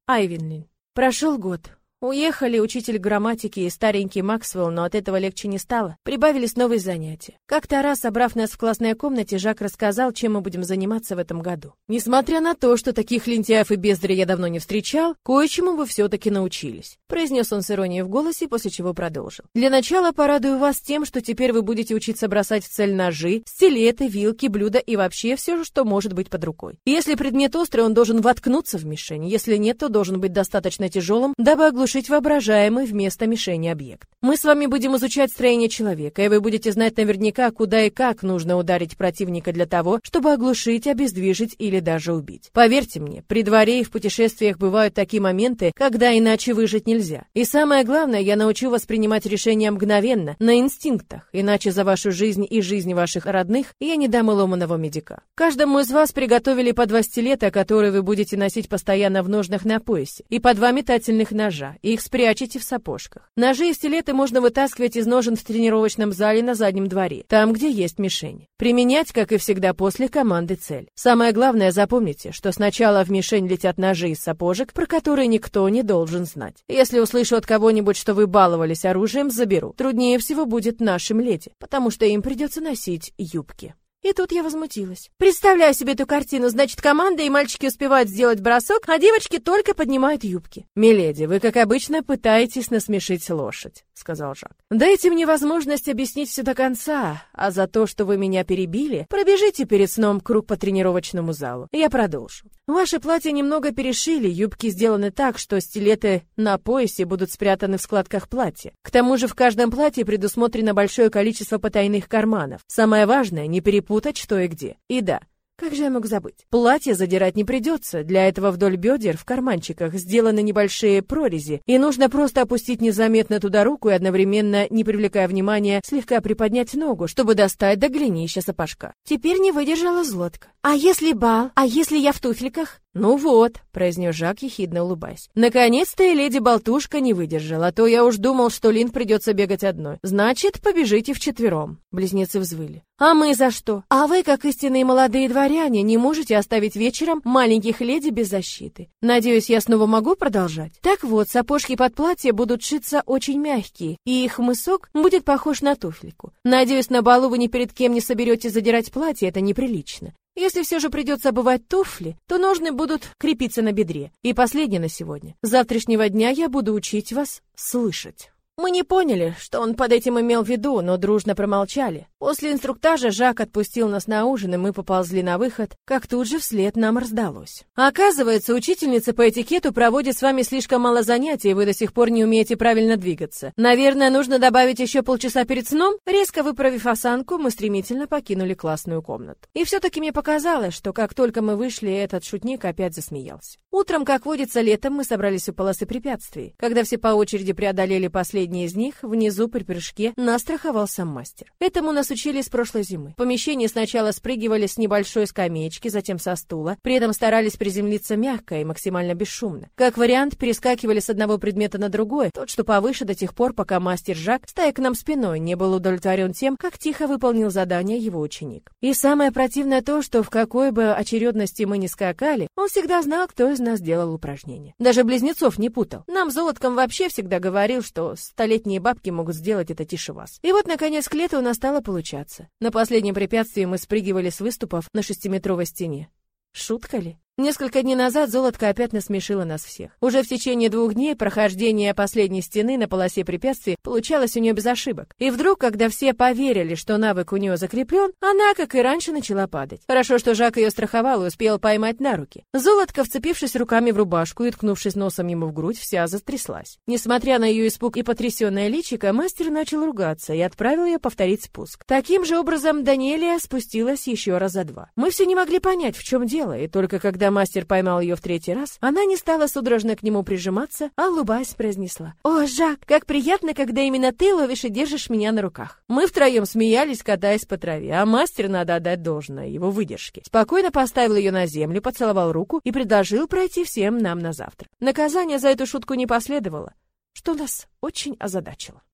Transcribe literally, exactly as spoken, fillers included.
Айвенлин. Прошел год. Уехали учитель грамматики и старенький Максвелл, но от этого легче не стало. Прибавились новые занятия. Как-то раз, собрав нас в классной комнате, Жак рассказал, чем мы будем заниматься в этом году. Несмотря на то, что таких лентяев и бездарей я давно не встречал, кое-чему вы все-таки научились, произнес он с иронией в голосе, после чего продолжил. Для начала порадую вас тем, что теперь вы будете учиться бросать в цель ножи, стилеты, вилки, блюда и вообще все, что может быть под рукой. Если предмет острый, он должен воткнуться в мишень. Если нет, то должен быть достаточно тяжелым, дабы оглушить воображаемый вместо мишени объект. Мы с вами будем изучать строение человека, и вы будете знать наверняка, куда и как нужно ударить противника для того, чтобы оглушить, обездвижить или даже убить. Поверьте мне, при дворе и в путешествиях бывают такие моменты, когда иначе выжить нельзя. И самое главное, я научу вас принимать решения мгновенно, на инстинктах, иначе за вашу жизнь и жизнь ваших родных я не дам и ломаного медика. Каждому из вас приготовили по два стилета, которые вы будете носить постоянно в ножнах на поясе, и по два метательных ножа. Их спрячете в сапожках. Ножи и стилеты можно вытаскивать из ножен в тренировочном зале на заднем дворе, там, где есть мишень. Применять, как и всегда, после команды цель. Самое главное, запомните, что сначала в мишень летят ножи из сапожек, про которые никто не должен знать. Если услышу от кого-нибудь, что вы баловались оружием, заберу. Труднее всего будет нашим леди, потому что им придется носить юбки. И тут я возмутилась. Представляю себе эту картину. Значит, команда и мальчики успевают сделать бросок, а девочки только поднимают юбки. «Миледи, вы, как обычно, пытаетесь насмешить лошадь», — сказал Жак. «Дайте мне возможность объяснить все до конца, а за то, что вы меня перебили, пробежите перед сном круг по тренировочному залу. Я продолжу. Ваши платья немного перешили, юбки сделаны так, что стилеты на поясе будут спрятаны в складках платья. К тому же в каждом платье предусмотрено большое количество потайных карманов. Самое важное — не перепутать что и где. И да, как же я мог забыть? Платье задирать не придется. Для этого вдоль бедер в карманчиках сделаны небольшие прорези, и нужно просто опустить незаметно туда руку и одновременно, не привлекая внимания, слегка приподнять ногу, чтобы достать до голенища сапожка. Теперь не выдержала Злотка. А если бал? А если я в туфельках? «Ну вот», — произнес Жак, ехидно улыбаясь. «Наконец-то и леди-болтушка не выдержала, а то я уж думал, что Лин придется бегать одной. Значит, побежите вчетвером». Близнецы взвыли. «А мы за что? А вы, как истинные молодые дворяне, не можете оставить вечером маленьких леди без защиты. Надеюсь, я снова могу продолжать? Так вот, сапожки под платье будут шиться очень мягкие, и их мысок будет похож на туфельку. Надеюсь, на балу вы ни перед кем не соберетесь задирать платье, это неприлично. Если все же придется обувать туфли, то ножны будут крепиться на бедре. И последнее на сегодня. С завтрашнего дня я буду учить вас слышать». Мы не поняли, что он под этим имел в виду, но дружно промолчали. После инструктажа Жак отпустил нас на ужин, и мы поползли на выход, как тут же вслед нам раздалось. Оказывается, учительница по этикету проводит с вами слишком мало занятий, и вы до сих пор не умеете правильно двигаться. Наверное, нужно добавить еще полчаса перед сном? Резко выправив осанку, мы стремительно покинули классную комнату. И все-таки мне показалось, что как только мы вышли, этот шутник опять засмеялся. Утром, как водится, летом мы собрались у полосы препятствий. Когда все по очереди преодолели последний из них, внизу при прыжке нас страховал сам мастер. Этому нас учили с прошлой зимы. В помещении сначала спрыгивали с небольшой скамеечки, затем со стула, при этом старались приземлиться мягко и максимально бесшумно. Как вариант, перескакивали с одного предмета на другой, тот, что повыше, до тех пор, пока мастер Жак, стоя к нам спиной, не был удовлетворен тем, как тихо выполнил задание его ученик. И самое противное то, что в какой бы очередности мы ни скакали, он всегда знал, кто из нас делал упражнение. Даже близнецов не путал. Нам с Золотком вообще всегда говорил, что столетние бабки могут сделать это тише вас. И вот, наконец, к лету у нас стало получаться. На последнем препятствии мы спрыгивали с выступов на шестиметровой стене. Шутка ли? Несколько дней назад Золотка опять насмешила нас всех. Уже в течение двух дней прохождение последней стены на полосе препятствий получалось у нее без ошибок. И вдруг, когда все поверили, что навык у нее закреплен, она, как и раньше, начала падать. Хорошо, что Жак ее страховал и успел поймать на руки. Золотка, вцепившись руками в рубашку и ткнувшись носом ему в грудь, вся затряслась. Несмотря на ее испуг и потрясенное личико, мастер начал ругаться и отправил ее повторить спуск. Таким же образом Даниэлия спустилась еще раза два. Мы все не могли понять, в чем дело, и только когда Когда мастер поймал ее в третий раз, она не стала судорожно к нему прижиматься, а улыбаясь произнесла: «О, Жак, как приятно, когда именно ты ловишь и держишь меня на руках». Мы втроем смеялись, катаясь по траве, а мастер, надо отдать должное его выдержке, спокойно поставил ее на землю, поцеловал руку и предложил пройти всем нам на завтрак. Наказание за эту шутку не последовало, что нас очень озадачило.